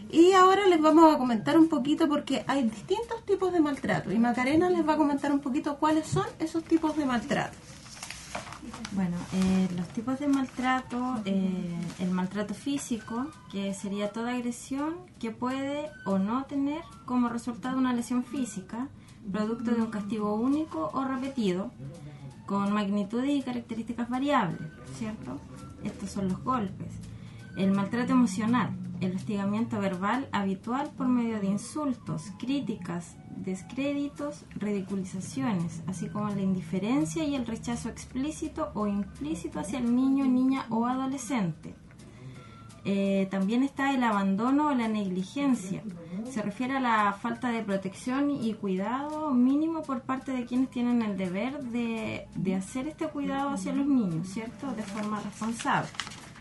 Y ahora les vamos a comentar un poquito porque hay distintos tipos de maltrato y Macarena les va a comentar un poquito cuáles son esos tipos de maltrato. Bueno, los tipos de maltrato, el maltrato físico, que sería toda agresión que puede o no tener como resultado una lesión física, producto de un castigo único o repetido, con magnitudes y características variables, ¿cierto? Estos son los golpes. El maltrato emocional, el hostigamiento verbal habitual por medio de insultos, críticas, descréditos, ridiculizaciones, así como la indiferencia y el rechazo explícito o implícito hacia el niño, niña o adolescente. También está el abandono o la negligencia. Se refiere a la falta de protección y cuidado mínimo por parte de quienes tienen el deber de hacer este cuidado hacia los niños, ¿cierto? De forma responsable.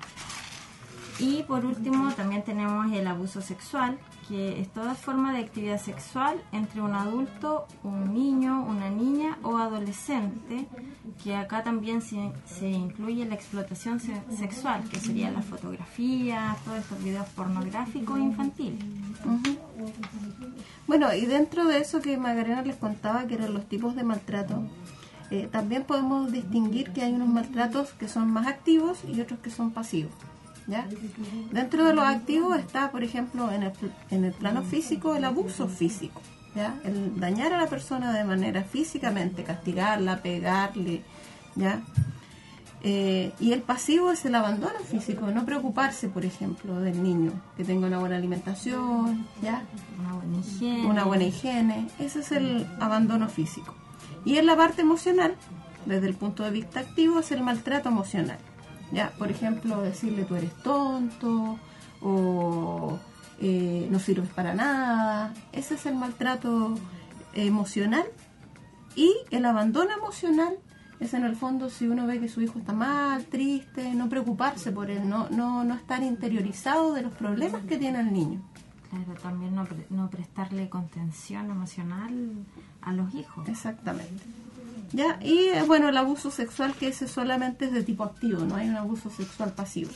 Y por último también tenemos el abuso sexual, que es toda forma de actividad sexual entre un adulto, un niño, una niña o adolescente, que acá también se incluye la explotación sexual, que sería la fotografía, todos estos videos pornográficos infantiles. Uh-huh. Bueno, y dentro de eso que Macarena les contaba, que eran los tipos de maltrato, también podemos distinguir que hay unos maltratos que son más activos y otros que son pasivos. ¿Ya? Dentro de los activos está, por ejemplo, en el plano físico, el abuso físico, ¿ya? El dañar a la persona de manera físicamente, castigarla, pegarle, ¿ya? Y el pasivo es el abandono físico, no preocuparse, por ejemplo, del niño, que tenga una buena alimentación, ¿ya? Una buena higiene. Ese es el abandono físico. Y en la parte emocional, desde el punto de vista activo, es el maltrato emocional. ¿Ya? Por ejemplo, decirle tú eres tonto o no sirves para nada. Ese es el maltrato emocional. Y el abandono emocional es, en el fondo, si uno ve que su hijo está mal, triste, no preocuparse por él, no estar interiorizado de los problemas que tiene el niño. Claro, también no prestarle contención emocional a los hijos. Exactamente. ¿Ya? Y bueno, el abuso sexual, que ese solamente es de tipo activo, no hay un abuso sexual pasivo.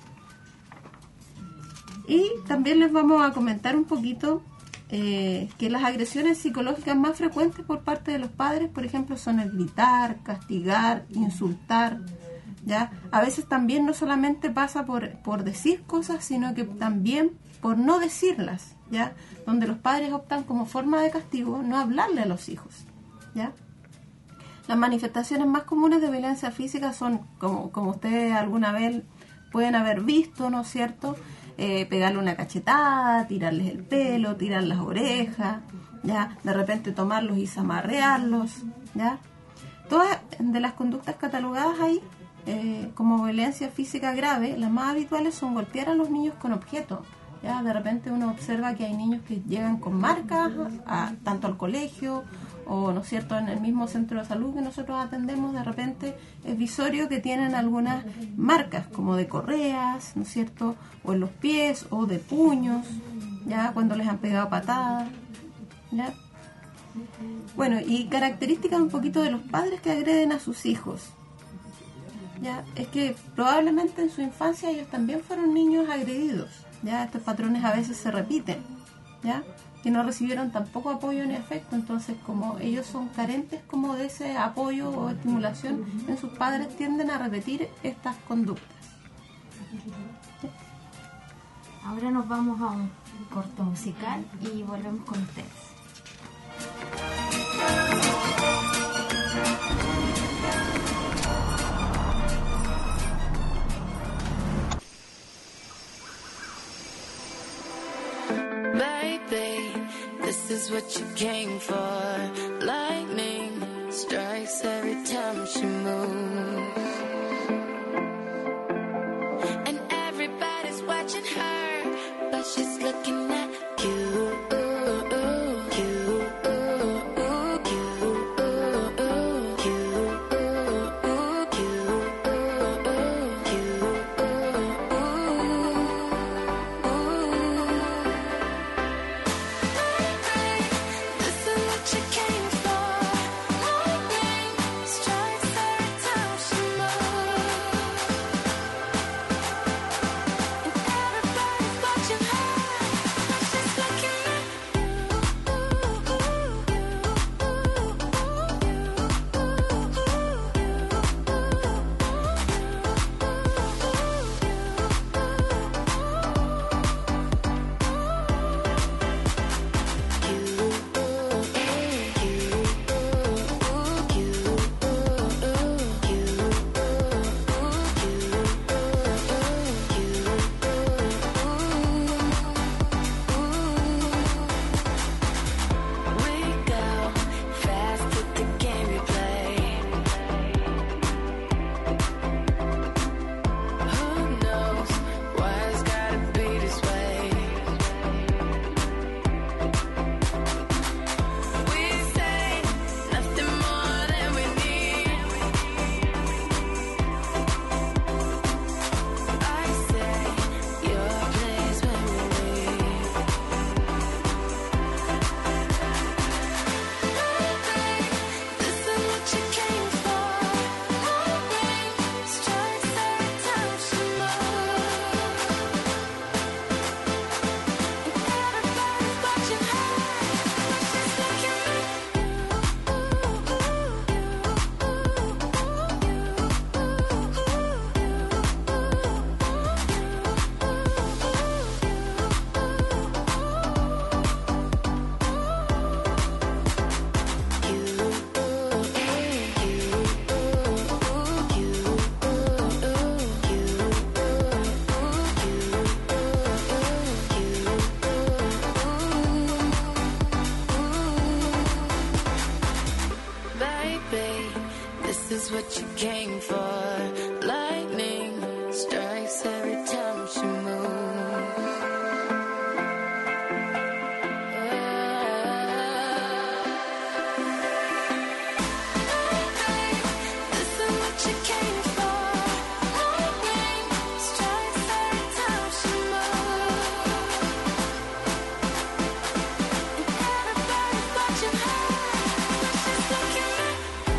Y también les vamos a comentar un poquito que las agresiones psicológicas más frecuentes por parte de los padres, por ejemplo, son el gritar, castigar, insultar, ¿ya? A veces también no solamente pasa por decir cosas, sino que también por no decirlas, ¿ya? Donde los padres optan como forma de castigo no hablarle a los hijos, ¿ya? Las manifestaciones más comunes de violencia física son, como ustedes alguna vez pueden haber visto, ¿no es cierto? Pegarle una cachetada, tirarles el pelo, tirar las orejas, ¿ya? De repente tomarlos y zamarrearlos, ¿ya? Todas de las conductas catalogadas ahí como violencia física grave, las más habituales son golpear a los niños con objetos, ¿ya? De repente uno observa que hay niños que llegan con marcas tanto al colegio o, ¿no es cierto?, en el mismo centro de salud que nosotros atendemos, de repente es visorio que tienen algunas marcas como de correas, ¿no es cierto?, o en los pies o de puños, ya cuando les han pegado patadas, ¿ya? Bueno, y características un poquito de los padres que agreden a sus hijos, ¿ya? Es que probablemente en su infancia ellos también fueron niños agredidos, ¿ya? Estos patrones a veces se repiten, ¿ya? Que no recibieron tampoco apoyo ni afecto, entonces como ellos son carentes como de ese apoyo o estimulación en sus padres, tienden a repetir estas conductas. Ahora nos vamos a un corto musical y volvemos con ustedes. Baby, this is what you came for. Lightning strikes every time she moves, and everybody's watching her, but she's looking at you. is what you came for. Lightning strikes every time she moves. This is what you came for. Lightning strikes every time she moves. And everybody's watching her. She's looking at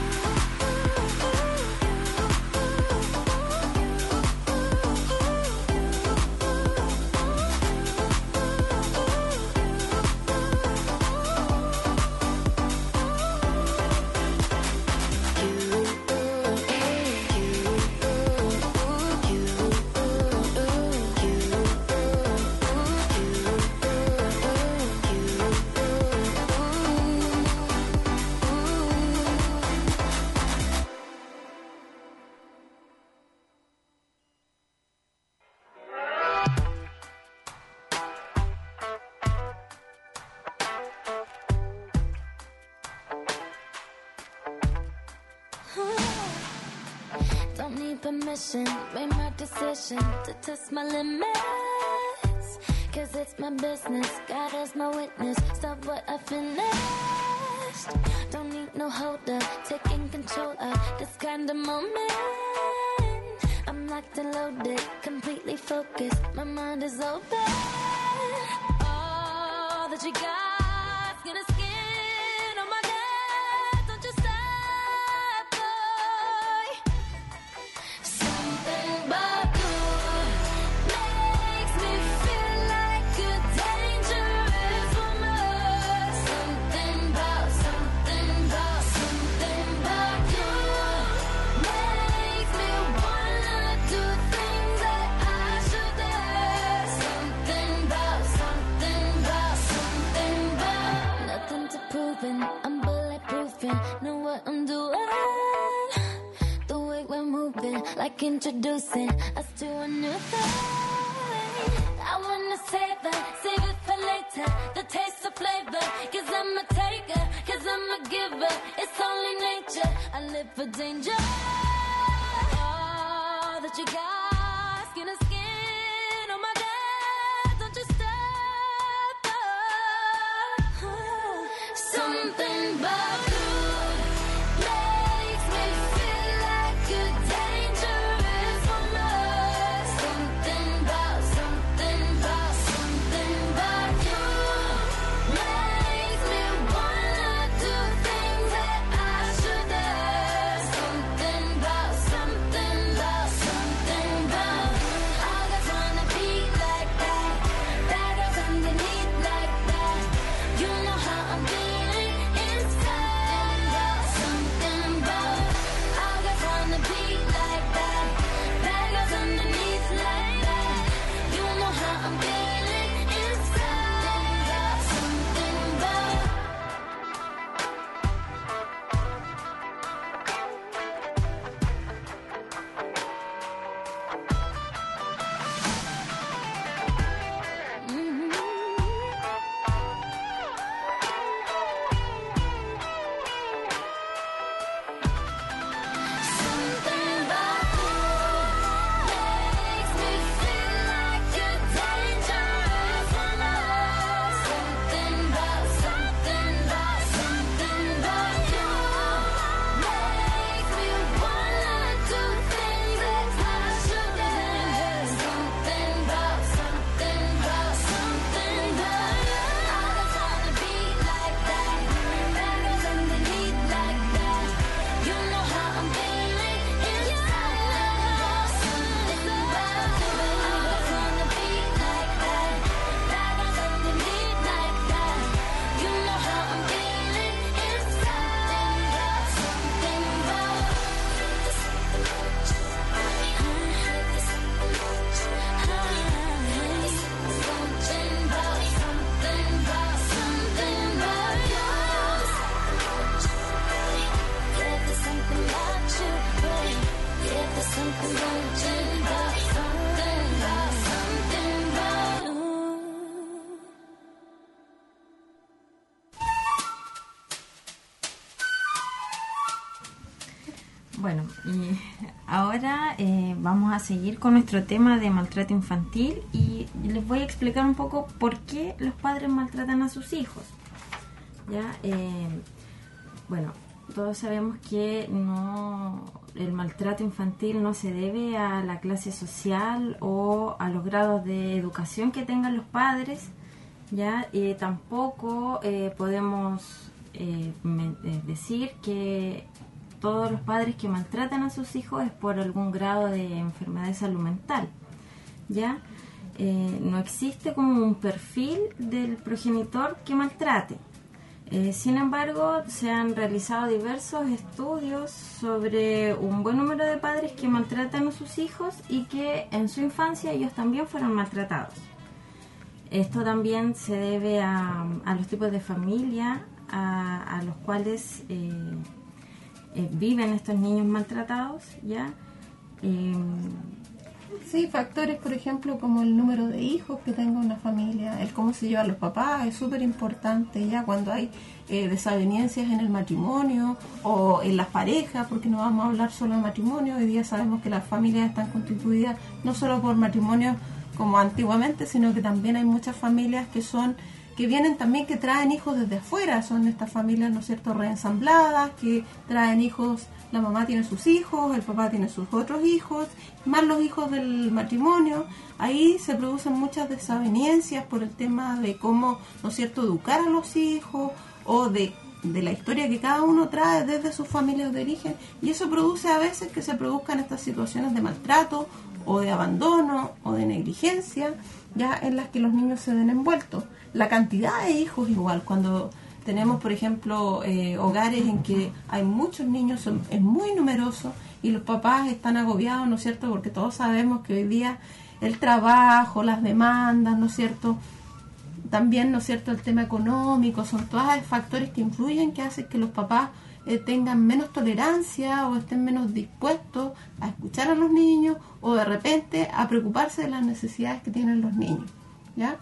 don't need permission, made my decision to test my limits. Cause it's my business, God as my witness, stop what I finished. Don't need no holder, taking control of this kind of moment. I'm locked and loaded, completely focused, my mind is open. All that you got, skin to skin, oh my God, don't you stop, boy. Something about you makes me feel like a dangerous woman. Something about you makes me wanna do things that I shouldn't. Something about nothing to proving. I'm bulletproofing, know what I'm doing. The way we're moving, like introducing us to a new thing. I wanna save it for later. The taste of flavor, cause I'm a taker, cause I'm a giver. It's only nature, I live for danger. All that you got, skin to skin, oh my God, don't you stop, oh. Something about you makes me feel like a dangerous woman. Something about you makes me wanna do things that I shouldn't. Something about Bueno, y ahora vamos a seguir con nuestro tema de maltrato infantil y les voy a explicar un poco por qué los padres maltratan a sus hijos. ¿Ya? Bueno, todos sabemos que el maltrato infantil no se debe a la clase social o a los grados de educación que tengan los padres, ¿ya? Tampoco podemos decir que todos los padres que maltratan a sus hijos es por algún grado de enfermedad de salud mental, ¿ya? No existe como un perfil del progenitor que maltrate. Sin embargo, se han realizado diversos estudios sobre un buen número de padres que maltratan a sus hijos y que en su infancia ellos también fueron maltratados. Esto también se debe a los tipos de familia a los cuales viven estos niños maltratados, ¿ya? Sí, factores, por ejemplo, como el número de hijos que tenga una familia, el cómo se llevan los papás, es súper importante ya cuando hay desavenencias en el matrimonio o en las parejas, porque no vamos a hablar solo de matrimonio. Hoy día sabemos que las familias están constituidas no solo por matrimonios como antiguamente, sino que también hay muchas familias que vienen también, que traen hijos desde afuera, son estas familias, ¿no es cierto?, reensambladas, que traen hijos, la mamá tiene sus hijos, el papá tiene sus otros hijos, más los hijos del matrimonio. Ahí se producen muchas desavenencias por el tema de cómo, ¿no es cierto?, educar a los hijos, o de la historia que cada uno trae desde sus familias de origen, y eso produce a veces que se produzcan estas situaciones de maltrato, o de abandono, o de negligencia, ya en las que los niños se ven envueltos. La cantidad de hijos igual, cuando tenemos, por ejemplo, hogares en que hay muchos niños, es muy numeroso, y los papás están agobiados, ¿no es cierto?, porque todos sabemos que hoy día el trabajo, las demandas, ¿no es cierto?, también, ¿no es cierto?, el tema económico, son todos factores que influyen, que hacen que los papás tengan menos tolerancia o estén menos dispuestos a escuchar a los niños, o de repente a preocuparse de las necesidades que tienen los niños, ¿ya?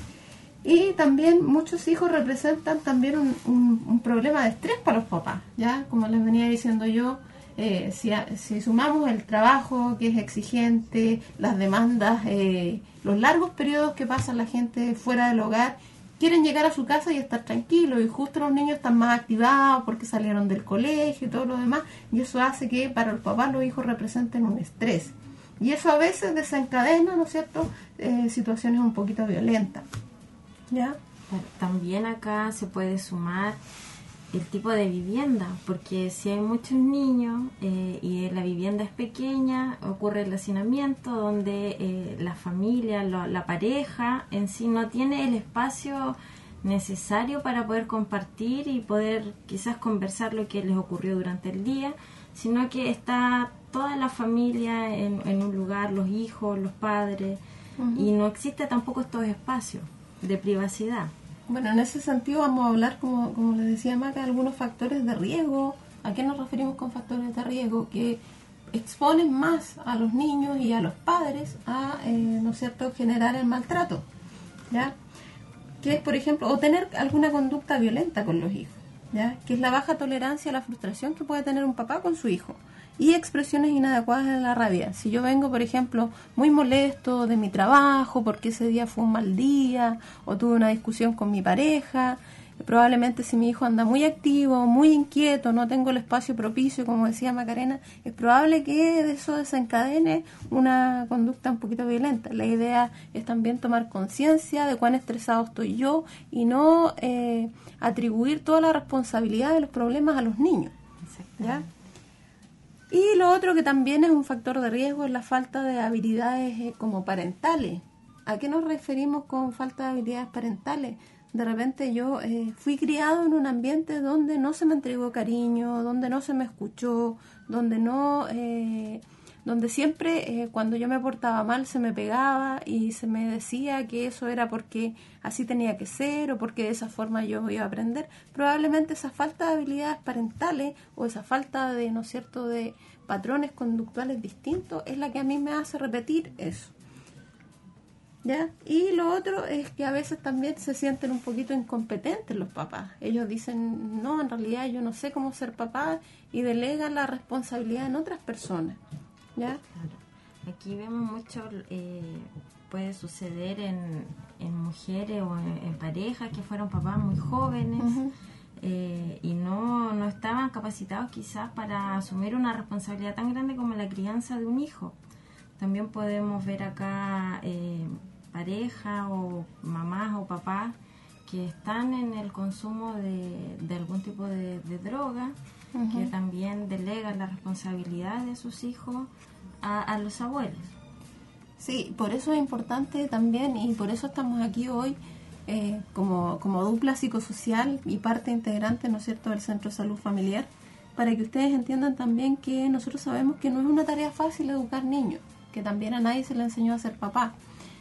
Y también muchos hijos representan también un problema de estrés para los papás, ¿ya? Como les venía diciendo yo, si sumamos el trabajo que es exigente, las demandas, los largos periodos que pasa la gente fuera del hogar, quieren llegar a su casa y estar tranquilos, y justo los niños están más activados porque salieron del colegio y todo lo demás, y eso hace que para los papás los hijos representen un estrés. Y eso a veces desencadena, ¿no es cierto?, situaciones un poquito violentas, ¿ya? También acá se puede sumar el tipo de vivienda, porque si hay muchos niños y la vivienda es pequeña, ocurre el hacinamiento donde la familia, la pareja en sí no tiene el espacio necesario para poder compartir y poder quizás conversar lo que les ocurrió durante el día, sino que está toda la familia en un lugar, los hijos, los padres, y no existe tampoco estos espacios de privacidad. Bueno, en ese sentido vamos a hablar, como les decía Maca, algunos factores de riesgo. ¿A qué nos referimos con factores de riesgo? Que exponen más a los niños y a los padres a, ¿no es cierto?, generar el maltrato, ¿ya? Que es, por ejemplo, o tener alguna conducta violenta con los hijos, ¿ya? Que es la baja tolerancia a la frustración que puede tener un papá con su hijo, y expresiones inadecuadas de la rabia. Si yo vengo, por ejemplo, muy molesto de mi trabajo porque ese día fue un mal día, o tuve una discusión con mi pareja, probablemente si mi hijo anda muy activo, muy inquieto, no tengo el espacio propicio, como decía Macarena, es probable que de eso desencadene una conducta un poquito violenta. La idea es también tomar conciencia de cuán estresado estoy yo y no atribuir toda la responsabilidad de los problemas a los niños, ¿ya? Y lo otro que también es un factor de riesgo es la falta de habilidades como parentales. ¿A qué nos referimos con falta de habilidades parentales? De repente yo fui criado en un ambiente donde no se me entregó cariño, donde no se me escuchó, donde siempre cuando yo me portaba mal se me pegaba y se me decía que eso era porque así tenía que ser o porque de esa forma yo iba a aprender. Probablemente esa falta de habilidades parentales o esa falta de, ¿no es cierto?, de patrones conductuales distintos es la que a mí me hace repetir eso. ¿Ya? Y lo otro es que a veces también se sienten un poquito incompetentes los papás. Ellos dicen, no, en realidad yo no sé cómo ser papá, y delegan la responsabilidad en otras personas. ¿Ya? Claro. Aquí vemos mucho, puede suceder en mujeres o en parejas que fueron papás muy jóvenes. Uh-huh. Y no estaban capacitados quizás para asumir una responsabilidad tan grande como la crianza de un hijo. También podemos ver acá parejas o mamás o papás que están en el consumo de algún tipo de droga, uh-huh, que también delegan la responsabilidad de sus hijos a los abuelos. Sí, por eso es importante también, y por eso estamos aquí hoy, como dupla psicosocial y parte integrante, ¿no es cierto?, del Centro de Salud Familiar, para que ustedes entiendan también que nosotros sabemos que no es una tarea fácil educar niños, que también a nadie se le enseñó a ser papá,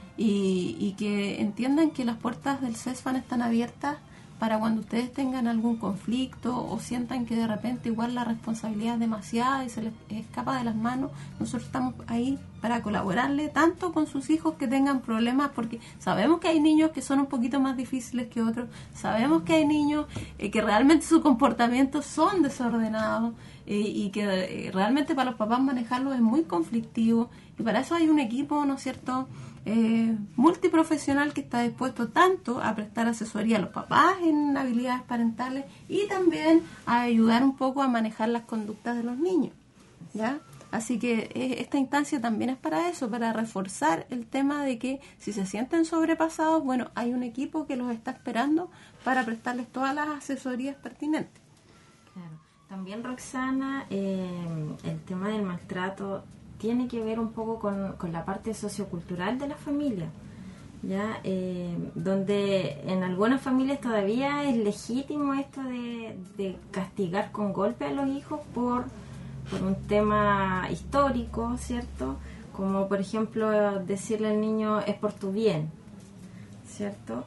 y que entiendan que las puertas del CESFAN están abiertas para cuando ustedes tengan algún conflicto o sientan que de repente igual la responsabilidad es demasiada y se les escapa de las manos. Nosotros estamos ahí para colaborarle tanto con sus hijos que tengan problemas, porque sabemos que hay niños que son un poquito más difíciles que otros, sabemos que hay niños que realmente sus comportamientos son desordenados, y que realmente para los papás manejarlos es muy conflictivo, y para eso hay un equipo, ¿no es cierto?, multiprofesional que está dispuesto tanto a prestar asesoría a los papás en habilidades parentales y también a ayudar un poco a manejar las conductas de los niños, ¿ya? Así que esta instancia también es para eso, para reforzar el tema de que si se sienten sobrepasados, bueno, hay un equipo que los está esperando para prestarles todas las asesorías pertinentes. Claro. También, Roxana, el tema del maltrato tiene que ver un poco con la parte sociocultural de la familia, ¿ya? Donde en algunas familias todavía es legítimo esto de castigar con golpe a los hijos por un tema histórico, ¿cierto? Como por ejemplo decirle al niño es por tu bien, ¿cierto?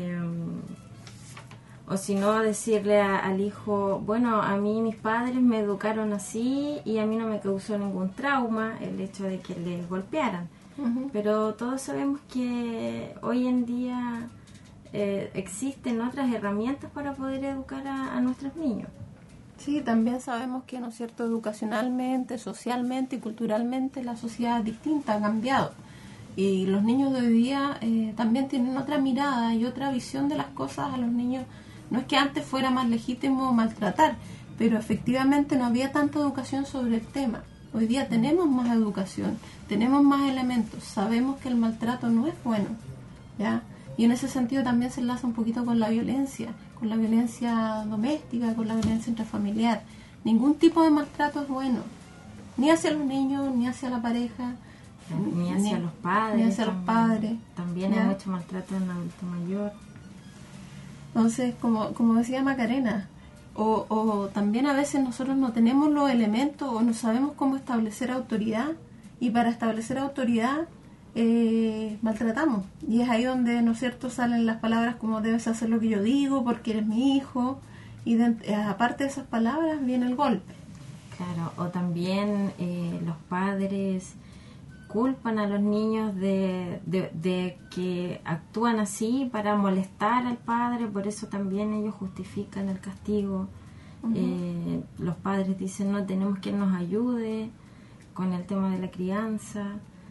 O si no, decirle al hijo, bueno, a mí mis padres me educaron así y a mí no me causó ningún trauma el hecho de que les golpearan. Uh-huh. Pero todos sabemos que hoy en día existen otras herramientas para poder educar a nuestros niños. Sí, también sabemos que, ¿no es cierto?, educacionalmente, socialmente y culturalmente la sociedad es distinta, ha cambiado. Y los niños de hoy día también tienen otra mirada y otra visión de las cosas. A los niños, no es que antes fuera más legítimo maltratar, pero efectivamente no había tanta educación sobre el tema. Hoy día tenemos más educación, tenemos más elementos, sabemos que el maltrato no es bueno, ¿ya? Y en ese sentido también se enlaza un poquito con la violencia doméstica, con la violencia intrafamiliar. Ningún tipo de maltrato es bueno, ni hacia los niños, ni hacia la pareja, ni hacia los padres. Ni hacia los padres. También hay mucho maltrato en adulto mayor. Entonces, como decía Macarena, o también a veces nosotros no tenemos los elementos o no sabemos cómo establecer autoridad, y para establecer autoridad maltratamos, y es ahí donde, ¿no es cierto?, salen las palabras como debes hacer lo que yo digo porque eres mi hijo, y aparte de esas palabras viene el golpe. Claro, o también los padres culpan a los niños de que actúan así para molestar al padre, por eso también ellos justifican el castigo. Uh-huh. Los padres dicen, no, tenemos quien nos ayude con el tema de la crianza,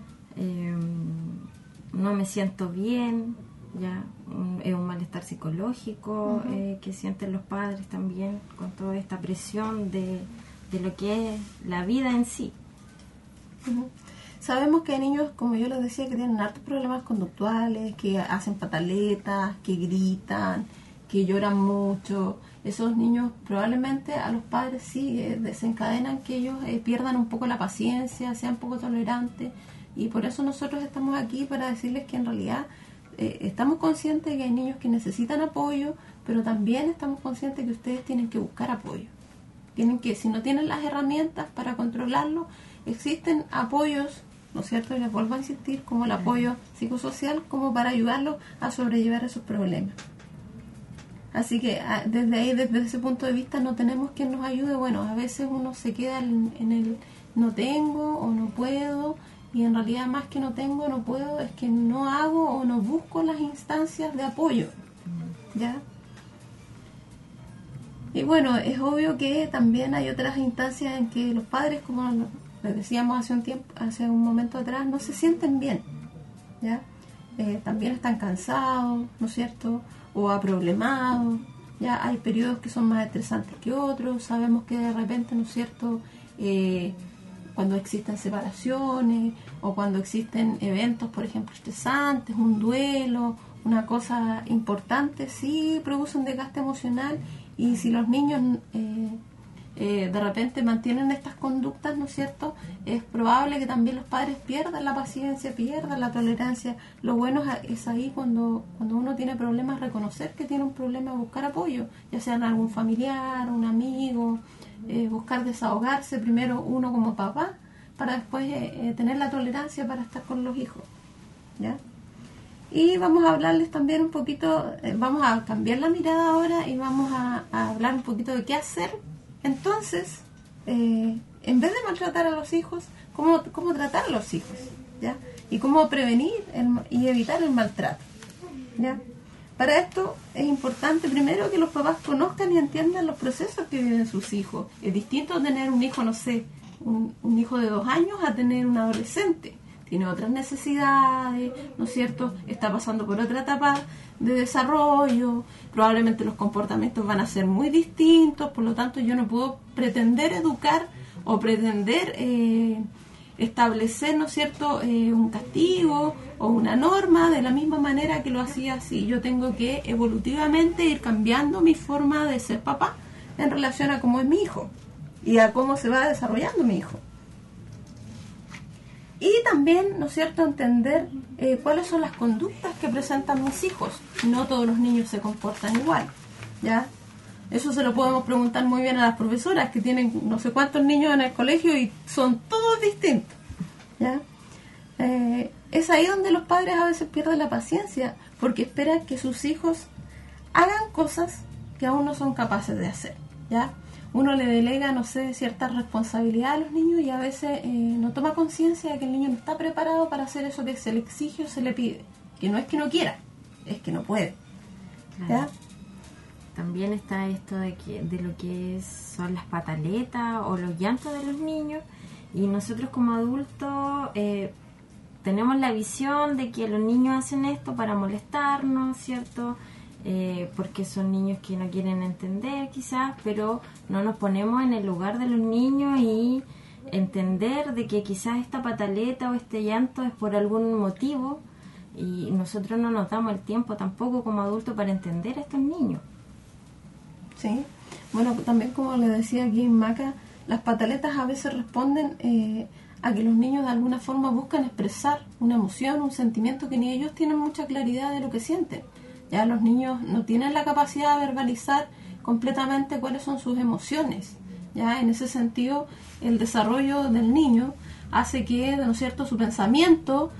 no me siento bien, ya es un malestar psicológico. Uh-huh. Que sienten los padres también con toda esta presión de lo que es la vida en sí. Uh-huh. Sabemos que hay niños, como yo les decía, que tienen hartos problemas conductuales, que hacen pataletas, que gritan, que lloran mucho. Esos niños probablemente a los padres sí desencadenan que ellos pierdan un poco la paciencia, sean poco tolerantes, y por eso nosotros estamos aquí para decirles que en realidad estamos conscientes de que hay niños que necesitan apoyo, pero también estamos conscientes de que ustedes tienen que buscar apoyo. Tienen que, si no tienen las herramientas para controlarlo, existen apoyos, ¿no es cierto?, y les vuelvo a insistir, como el apoyo psicosocial, como para ayudarlos a sobrellevar esos problemas. Así que desde ahí, desde ese punto de vista, no tenemos quien nos ayude. Bueno, a veces uno se queda en el no tengo o no puedo, y en realidad más que no tengo, no puedo, es que no hago o no busco las instancias de apoyo, ¿ya? Y bueno, es obvio que también hay otras instancias en que los padres, como les decíamos hace un momento atrás, no se sienten bien, ¿ya? También están cansados, ¿no es cierto? O aproblemados, ya hay periodos que son más estresantes que otros, sabemos que de repente, ¿no es cierto?, cuando existen separaciones o cuando existen eventos, por ejemplo, estresantes, un duelo, una cosa importante, sí produce un desgaste emocional, y si los niños de repente mantienen estas conductas, ¿no es cierto?, es probable que también los padres pierdan la paciencia, pierdan la tolerancia. Lo bueno es ahí cuando uno tiene problemas, reconocer que tiene un problema, buscar apoyo, ya sea en algún familiar, un amigo, buscar desahogarse primero uno como papá, para después tener la tolerancia para estar con los hijos, ¿ya? Y vamos a hablarles también un poquito, vamos a cambiar la mirada ahora y vamos a hablar un poquito de qué hacer. Entonces, en vez de maltratar a los hijos, cómo tratar a los hijos, ¿ya? Y cómo prevenir y evitar el maltrato, ¿ya? Para esto es importante primero que los papás conozcan y entiendan los procesos que viven sus hijos. Es distinto tener un hijo, no sé, un hijo de 2 años a tener un adolescente. Tiene otras necesidades, ¿no es cierto? Está pasando por otra etapa de desarrollo, probablemente los comportamientos van a ser muy distintos, por lo tanto yo no puedo pretender educar o pretender establecer, ¿no es cierto?, un castigo o una norma de la misma manera que lo hacía así. Yo tengo que evolutivamente ir cambiando mi forma de ser papá en relación a cómo es mi hijo y a cómo se va desarrollando mi hijo. Y también, ¿no es cierto?, entender cuáles son las conductas que presentan mis hijos. No todos los niños se comportan igual, ¿ya? Eso se lo podemos preguntar muy bien a las profesoras que tienen no sé cuántos niños en el colegio y son todos distintos, ¿ya? Es ahí donde los padres a veces pierden la paciencia, porque esperan que sus hijos hagan cosas que aún no son capaces de hacer, ¿ya? Uno le delega, no sé, cierta responsabilidad a los niños y a veces no toma conciencia de que el niño no está preparado para hacer eso que se le exige o se le pide. Que no es que no quiera, es que no puede. Claro. ¿Ya? También está esto de lo que son las pataletas o los llantos de los niños, y nosotros como adultos tenemos la visión de que los niños hacen esto para molestarnos, ¿cierto?, porque son niños que no quieren entender quizás, pero no nos ponemos en el lugar de los niños y entender de que quizás esta pataleta o este llanto es por algún motivo, y nosotros no nos damos el tiempo tampoco como adultos para entender a estos niños. Sí, bueno, también como le decía aquí en Maca, las pataletas a veces responden a que los niños de alguna forma buscan expresar una emoción, un sentimiento que ni ellos tienen mucha claridad de lo que sienten. Ya los niños no tienen la capacidad de verbalizar completamente cuáles son sus emociones. Ya en ese sentido, el desarrollo del niño hace que, ¿no es cierto?, su pensamiento,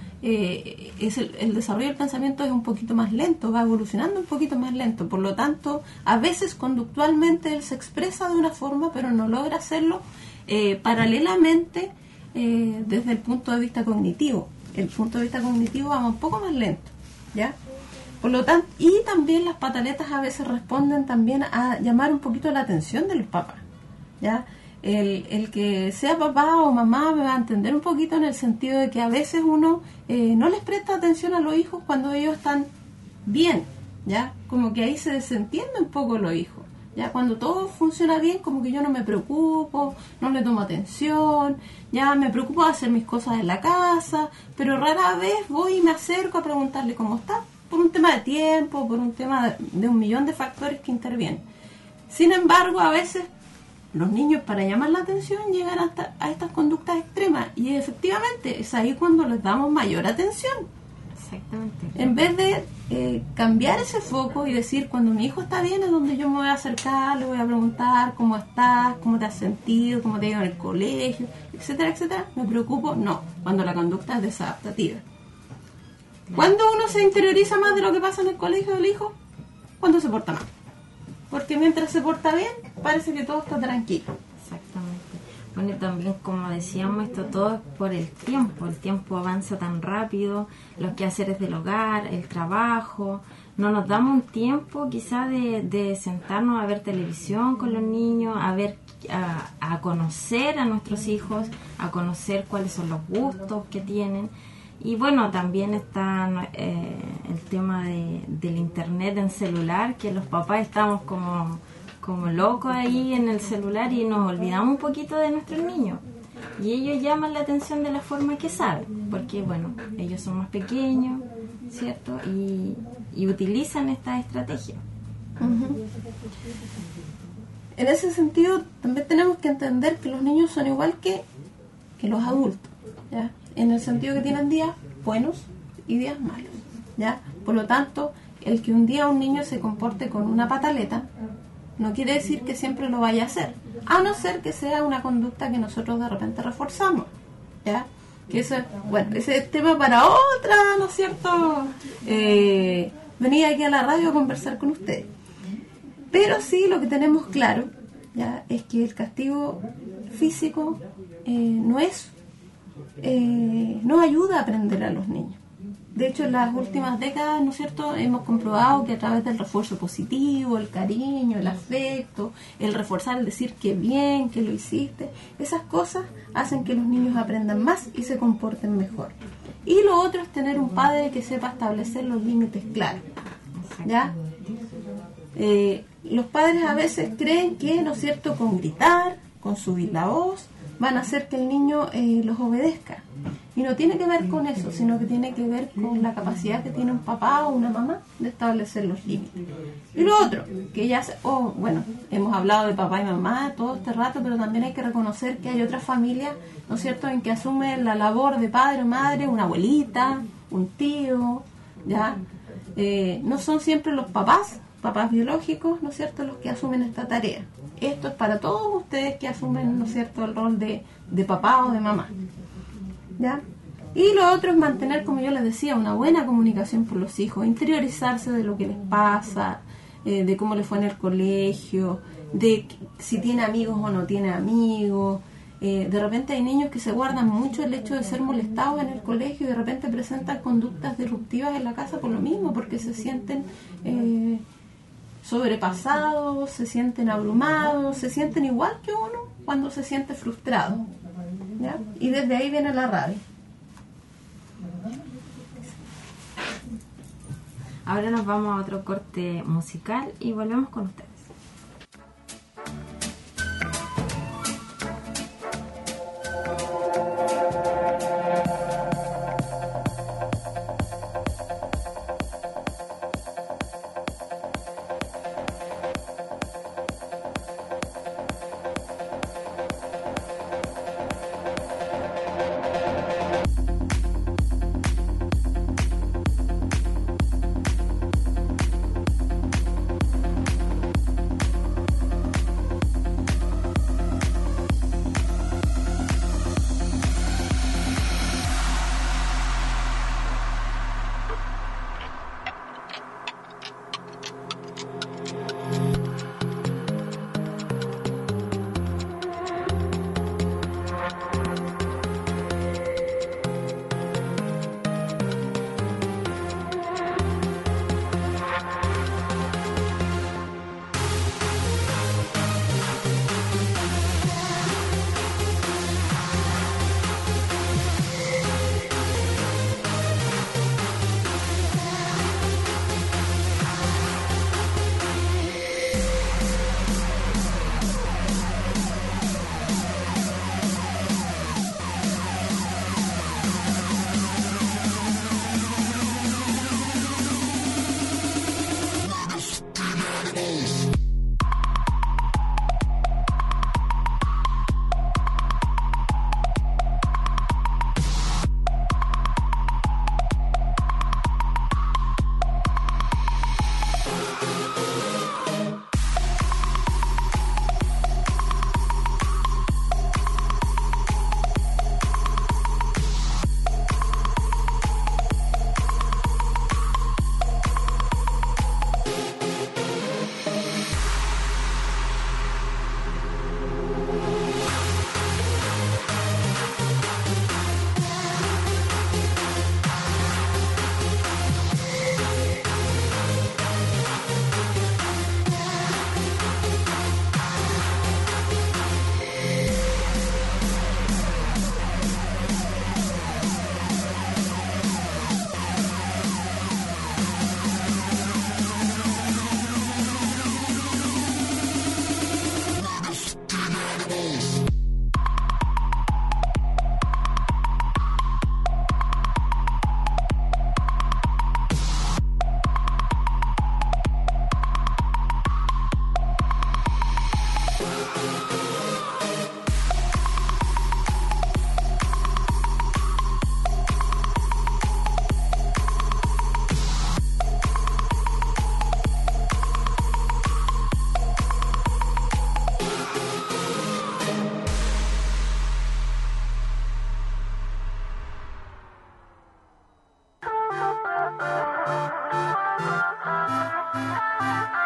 el desarrollo del pensamiento es un poquito más lento, va evolucionando un poquito más lento. Por lo tanto, a veces conductualmente él se expresa de una forma, pero no logra hacerlo paralelamente desde el punto de vista cognitivo. El punto de vista cognitivo va un poco más lento, ¿ya? Por lo tanto, y también las pataletas a veces responden también a llamar un poquito la atención de los papás, ¿ya? El que sea papá o mamá me va a entender un poquito en el sentido de que a veces uno no les presta atención a los hijos cuando ellos están bien, ¿ya? Como que ahí se desentiende un poco los hijos, ¿ya? Cuando todo funciona bien, como que yo no me preocupo, no le tomo atención, ya me preocupo de hacer mis cosas en la casa, pero rara vez voy y me acerco a preguntarle cómo está, por un tema de tiempo, por un tema de un millón de factores que intervienen. Sin embargo, a veces los niños, para llamar la atención, llegan hasta a estas conductas extremas, y efectivamente es ahí cuando les damos mayor atención. Exactamente. En vez de cambiar ese foco y decir, cuando mi hijo está bien es donde yo me voy a acercar, le voy a preguntar cómo estás, cómo te has sentido, cómo te ha ido en el colegio, etcétera, etcétera, me preocupo, no, cuando la conducta es desadaptativa. ¿Cuándo uno se interioriza más de lo que pasa en el colegio del hijo? Cuando se porta mal. Porque mientras se porta bien, parece que todo está tranquilo. Exactamente. Bueno, y también, como decíamos, esto todo es por el tiempo avanza tan rápido, los quehaceres del hogar, el trabajo, no nos damos un tiempo quizá de sentarnos a ver televisión con los niños, a conocer a nuestros hijos, a conocer cuáles son los gustos que tienen. Y bueno, también está el tema del internet en celular, que los papás estamos como locos ahí en el celular y nos olvidamos un poquito de nuestros niños. Y ellos llaman la atención de la forma que saben, porque bueno, ellos son más pequeños, ¿cierto? Y utilizan esta estrategia. Uh-huh. En ese sentido, también tenemos que entender que los niños son igual que los adultos, ¿ya? En el sentido que tienen días buenos y días malos, ¿ya? Por lo tanto, el que un día un niño se comporte con una pataleta no quiere decir que siempre lo vaya a hacer, a no ser que sea una conducta que nosotros de repente reforzamos, ¿ya? Que eso, bueno, ese es tema para otra, ¿no es cierto? Venir aquí a la radio a conversar con ustedes. Pero sí, lo que tenemos claro, ¿ya? Es que el castigo físico no ayuda a aprender a los niños. De hecho, en las últimas décadas, ¿no es cierto?, hemos comprobado que a través del refuerzo positivo, el cariño, el afecto, el reforzar, el decir que bien, que lo hiciste, esas cosas hacen que los niños aprendan más y se comporten mejor. Y lo otro es tener un padre que sepa establecer los límites claros, ¿ya? Los padres a veces creen que, ¿no es cierto?, con gritar, con subir la voz, van a hacer que el niño los obedezca. Y no tiene que ver con eso, sino que tiene que ver con la capacidad que tiene un papá o una mamá de establecer los límites. Y lo otro, que ya, bueno, hemos hablado de papá y mamá todo este rato, pero también hay que reconocer que hay otras familias, ¿no es cierto?, en que asumen la labor de padre o madre, una abuelita, un tío, ¿ya? No son siempre los papás biológicos, ¿no es cierto?, los que asumen esta tarea. Esto es para todos ustedes que asumen, ¿no es cierto?, el rol de papá o de mamá, ¿ya? Y lo otro es mantener, como yo les decía, una buena comunicación con los hijos, interiorizarse de lo que les pasa, de cómo les fue en el colegio, de si tiene amigos o no tiene amigos. De repente hay niños que se guardan mucho el hecho de ser molestados en el colegio y de repente presentan conductas disruptivas en la casa por lo mismo, porque se sienten sobrepasados, se sienten abrumados, se sienten igual que uno cuando se siente frustrado, ¿ya? Y desde ahí viene la rabia. Ahora nos vamos a otro corte musical y volvemos con ustedes.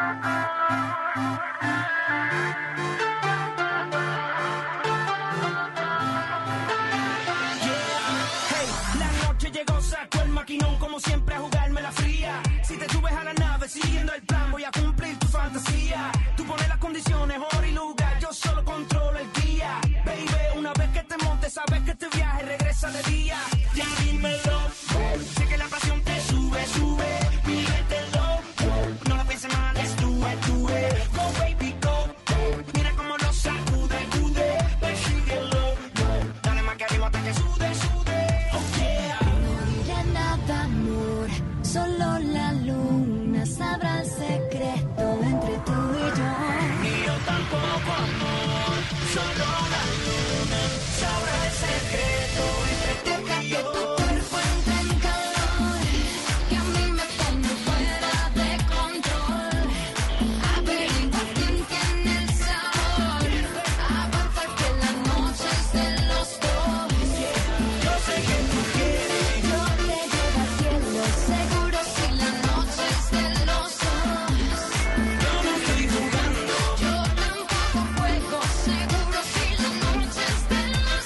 Maquinón como siempre a jugarme la fría. Si te subes a la nave siguiendo el plan, voy a cumplir tu fantasía. Tú pones las condiciones, hora y lugar, yo solo controlo el día. Baby, una vez que te montes, sabes que este viaje regresa de día. Ya dímelo, sé que la pasión te sube, sube. Vívetelo, no lo pienses mal, es tú, go baby, go. Mira cómo lo sacude, acude, persíguelo. Dale más que arriba hasta que sude, sude. Oh yeah. Amor, solo la luna sabrá el secreto entre tú y yo. Y yo tampoco, amor, solo la luna sabrá el secreto entre tú y yo. Tu cuerpo entra en calor, que a mí me pone fuera de control. Averigua quién tiene el sabor, avanza que la noche es de los dos. Yo sé que tú quieres. Yo te llevo al cielo, seguro si la noche es de los dos. Yo no estoy jugando. Yo tampoco juego, seguro si la noche es de los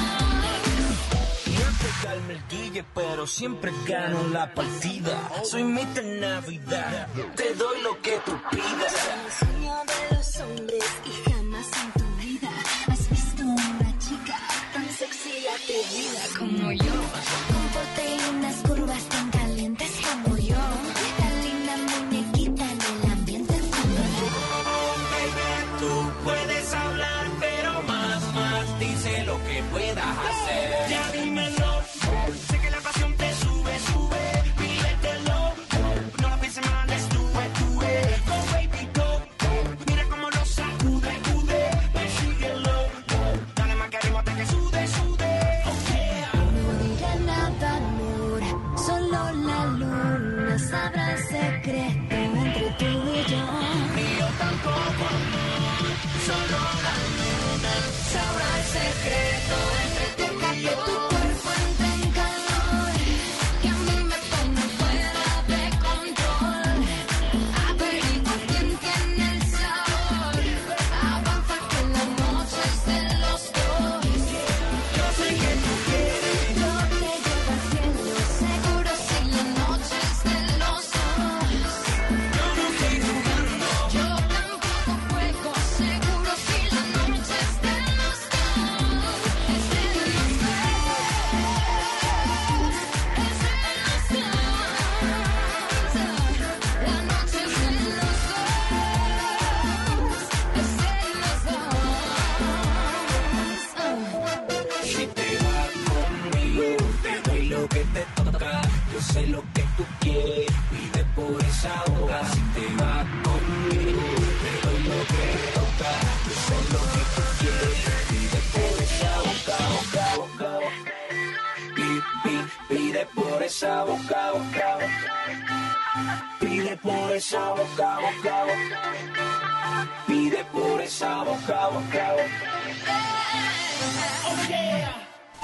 dos. No es pegarme el guille, pero siempre gano la partida. Soy Mr. Navidad, te doy lo que tú pidas. El sueño de los hombres y jamás en tu vida has visto una chica tan sexy y atrevida como yo. Con porte y unas curvas tan calientes como yo. Tan linda muñequita en el ambiente como yo. Baby, tú puedes hablar, pero más, dice lo que puedas hacer. Ya dímelo, sé que la pasión te sube, sube, vívetelo. No lo pienses mal, es tú, go baby, go. Mira cómo lo sacude, acude, persíguelo. Dale más que arriba hasta que sude, sude. Oh yeah. No dirá nada, amor, solo la luna sabrá el secreto entre tú y yo. Ni yo tampoco, amor, solo la luna sabrá el secreto entre tú y Que tu yo. cuerpo entra en calor, que a mí me pone fuera de control. Averigua quién tiene el sabor, avanza que la noche es de los dos. Yo sé que tú quieres. Yo te llevo al cielo, seguro si la noche es de los dos. Yo no estoy jugando. Yo tampoco juego, seguro si la noche es de los dos. Es de los dos. Es de los dos. La noche es de los dos. Es de los dos. Si te vas conmigo, te doy lo que te toca. Yo sé lo que tú quieres, pide por esa boca. Si te vas conmigo, te doy lo que te toca. Yo sé lo que tú quieres, pide por esa boca, boca, boca, boca. Pide por esa boca, boca, boca. Pide por esa boca, boca, boca. Pide por esa boca, boca, boca. Oh yeah.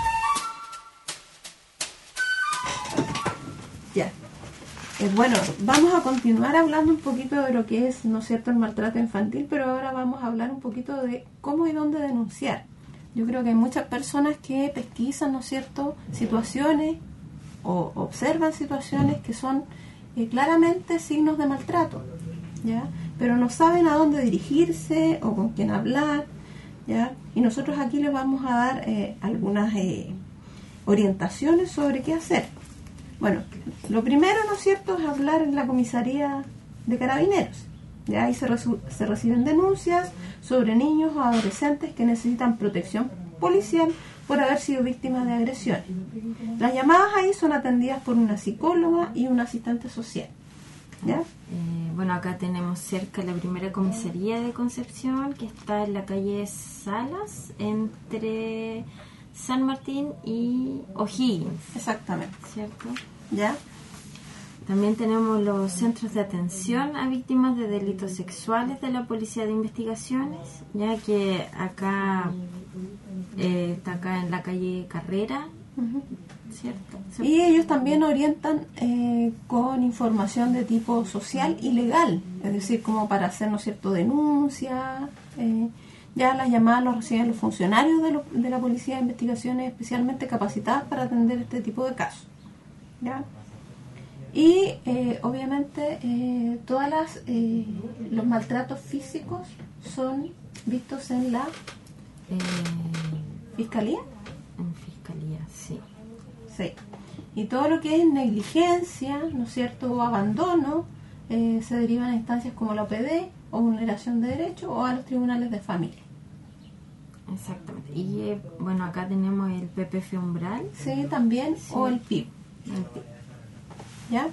Ya. Bueno, vamos a continuar hablando un poquito de lo que es, ¿no es cierto?, el maltrato infantil, pero ahora vamos a hablar un poquito de cómo y dónde denunciar. Yo creo que hay muchas personas que pesquisan, ¿no es cierto?, situaciones o observan situaciones que son claramente signos de maltrato, ¿ya? Pero no saben a dónde dirigirse o con quién hablar, ¿ya? Y nosotros aquí les vamos a dar algunas orientaciones sobre qué hacer. Bueno, lo primero, ¿no es cierto?, es hablar en la comisaría de Carabineros. Ya ahí se reciben denuncias sobre niños o adolescentes que necesitan protección policial por haber sido víctimas de agresiones. Las llamadas ahí son atendidas por una psicóloga y un asistente social. ¿Ya? Bueno, acá tenemos cerca la primera comisaría de Concepción, que está en la calle Salas, entre San Martín y O'Higgins. Exactamente. ¿Cierto? ¿Ya? También tenemos los centros de atención a víctimas de delitos sexuales de la Policía de Investigaciones, ya que acá está acá en la calle Carrera, Cierto. Y ellos también orientan con información de tipo social y legal, es decir, como para hacer, ¿no es cierto?, denuncias. Ya las llamadas los reciben los funcionarios de la Policía de Investigaciones especialmente capacitadas para atender este tipo de casos. ¿Ya? Y obviamente todos los maltratos físicos son vistos en la Fiscalía. En Fiscalía, sí. Sí. Y todo lo que es negligencia, ¿no es cierto?, o abandono, se derivan a instancias como la OPD o vulneración de derechos o a los tribunales de familia. Exactamente. Y bueno, acá tenemos el PPF umbral. Sí, también, sí. O el PIB. El PIB. ¿Ya?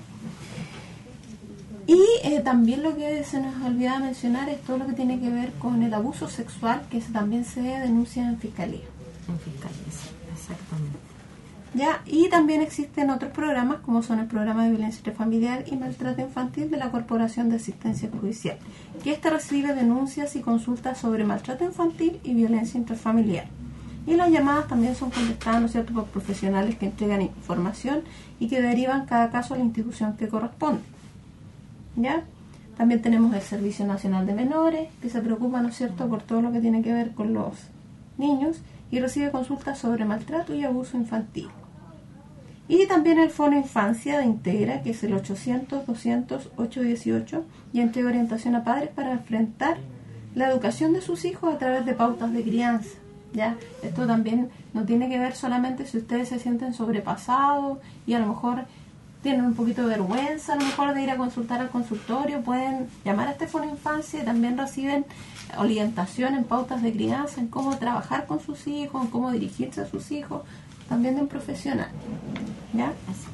Y también lo que se nos olvidaba mencionar es todo lo que tiene que ver con el abuso sexual, que también se denuncia en Fiscalía. En Fiscalía, sí, exactamente. ¿Ya? Y también existen otros programas, como son el programa de violencia intrafamiliar y maltrato infantil de la Corporación de Asistencia Judicial, que recibe denuncias y consultas sobre maltrato infantil y violencia intrafamiliar. Y las llamadas también son contestadas, ¿no es cierto?, por profesionales que entregan información y que derivan cada caso a la institución que corresponde. ¿Ya? También tenemos el Servicio Nacional de Menores, que se preocupa, ¿no es cierto?, por todo lo que tiene que ver con los niños y recibe consultas sobre maltrato y abuso infantil. Y también el Fono Infancia de Integra, que es el 800-200-818, y entrega orientación a padres para enfrentar la educación de sus hijos a través de pautas de crianza. ¿Ya? Esto también no tiene que ver solamente si ustedes se sienten sobrepasados y a lo mejor tienen un poquito de vergüenza, a lo mejor de ir a consultar al consultorio, pueden llamar a este Fono Infancia y también reciben orientación en pautas de crianza, en cómo trabajar con sus hijos, en cómo dirigirse a sus hijos, también de un profesional. ¿Ya?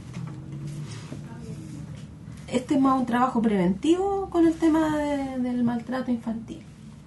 Este es más un trabajo preventivo con el tema del maltrato infantil.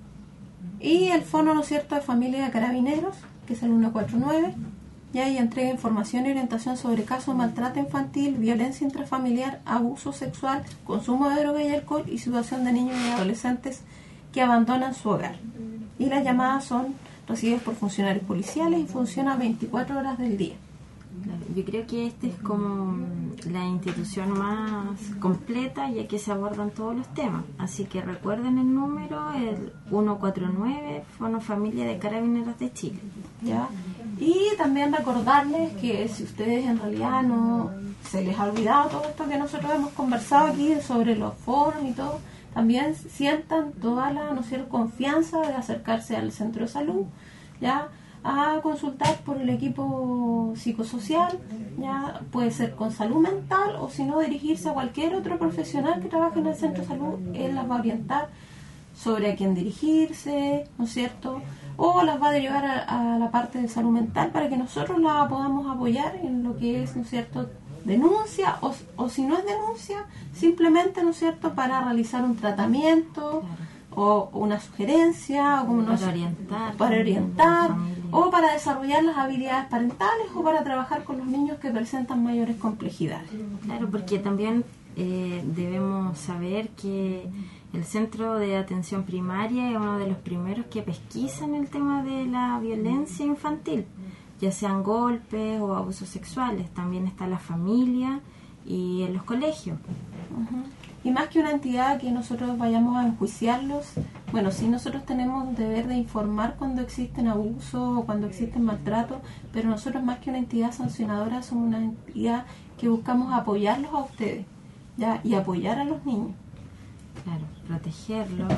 Y el Fono, ¿no es cierto?, de Familia de Carabineros, que es el 149, y ahí entrega información y orientación sobre casos de maltrato infantil, violencia intrafamiliar, abuso sexual, consumo de droga y alcohol y situación de niños y adolescentes que abandonan su hogar. Y las llamadas son recibidas por funcionarios policiales y funciona 24 horas del día. Claro, yo creo que este es como la institución más completa, ya que se abordan todos los temas. Así que recuerden el número, el 149, Fono Familia de Carabineros de Chile. ¿Ya? Y también recordarles que si ustedes en realidad no se les ha olvidado todo esto que nosotros hemos conversado aquí sobre los foros y todo, también sientan toda la, ¿no es cierto?, confianza de acercarse al centro de salud, ¿ya?, a consultar por el equipo psicosocial, ya puede ser con salud mental o si no dirigirse a cualquier otro profesional que trabaje en el centro de salud. Él las va a orientar sobre a quién dirigirse, ¿no es cierto?, o las va a derivar a la parte de salud mental para que nosotros la podamos apoyar en lo que es, ¿no es cierto?, denuncia o si no es denuncia, simplemente, ¿no es cierto?, para realizar un tratamiento. Claro. O una sugerencia, o para orientar, o para desarrollar las habilidades parentales, o para trabajar con los niños que presentan mayores complejidades. Claro, porque también debemos saber que el Centro de Atención Primaria es uno de los primeros que pesquisan el tema de la violencia infantil, ya sean golpes o abusos sexuales. También está la familia y en los colegios. Uh-huh. Y más que una entidad que nosotros vayamos a enjuiciarlos, bueno, sí nosotros tenemos deber de informar cuando existen abusos o cuando existen maltratos, pero nosotros más que una entidad sancionadora somos una entidad que buscamos apoyarlos a ustedes, ¿ya?, y apoyar a los niños. Claro, protegerlos,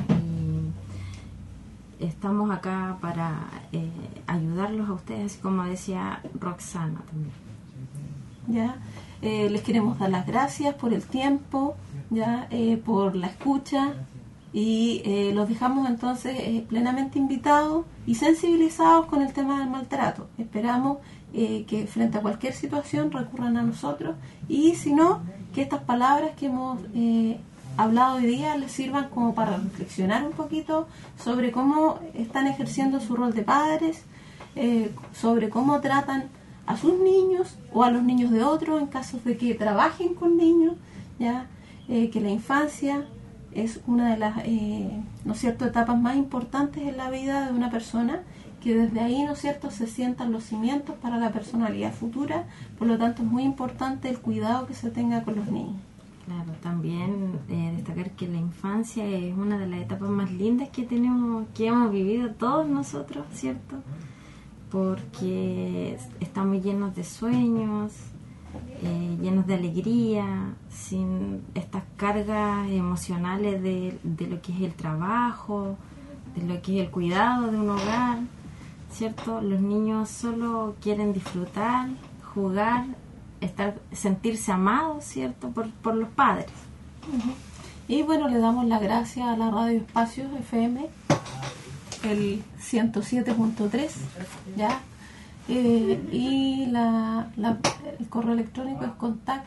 y estamos acá para ayudarlos a ustedes, así como decía Roxana también. ¿Ya? Les queremos dar las gracias por el tiempo, ya, por la escucha, y los dejamos entonces plenamente invitados y sensibilizados con el tema del maltrato. Esperamos que frente a cualquier situación recurran a nosotros, y si no, que estas palabras que hemos hablado hoy día les sirvan como para reflexionar un poquito sobre cómo están ejerciendo su rol de padres, sobre cómo tratan a sus niños o a los niños de otros en casos de que trabajen con niños, ya, que la infancia es una de las ¿no es cierto?, etapas más importantes en la vida de una persona, que desde ahí, ¿no es cierto?, se sientan los cimientos para la personalidad futura. Por lo tanto, es muy importante el cuidado que se tenga con los niños. Claro, también destacar que la infancia es una de las etapas más lindas que hemos vivido todos nosotros, ¿cierto? Porque estamos llenos de sueños, llenos de alegría, sin estas cargas emocionales de lo que es el trabajo, de lo que es el cuidado de un hogar, ¿cierto? Los niños solo quieren disfrutar, jugar, sentirse amados, ¿cierto?, por los padres. Uh-huh. Y bueno, le damos las gracias a la Radio Espacios FM, el 107.3, ¿ya? Y el correo electrónico es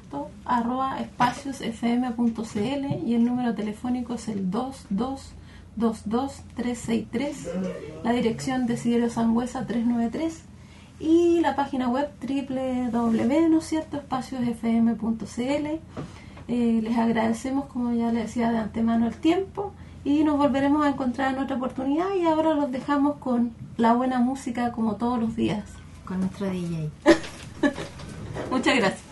contacto@espaciosfm.cl y el número telefónico es el 2222363, la dirección Desiderio Sangüesa 393 y la página web www.espaciosfm.cl. Les agradecemos, como ya les decía de antemano, el tiempo, y nos volveremos a encontrar en otra oportunidad, y ahora los dejamos con la buena música como todos los días. Con nuestro DJ. Muchas gracias.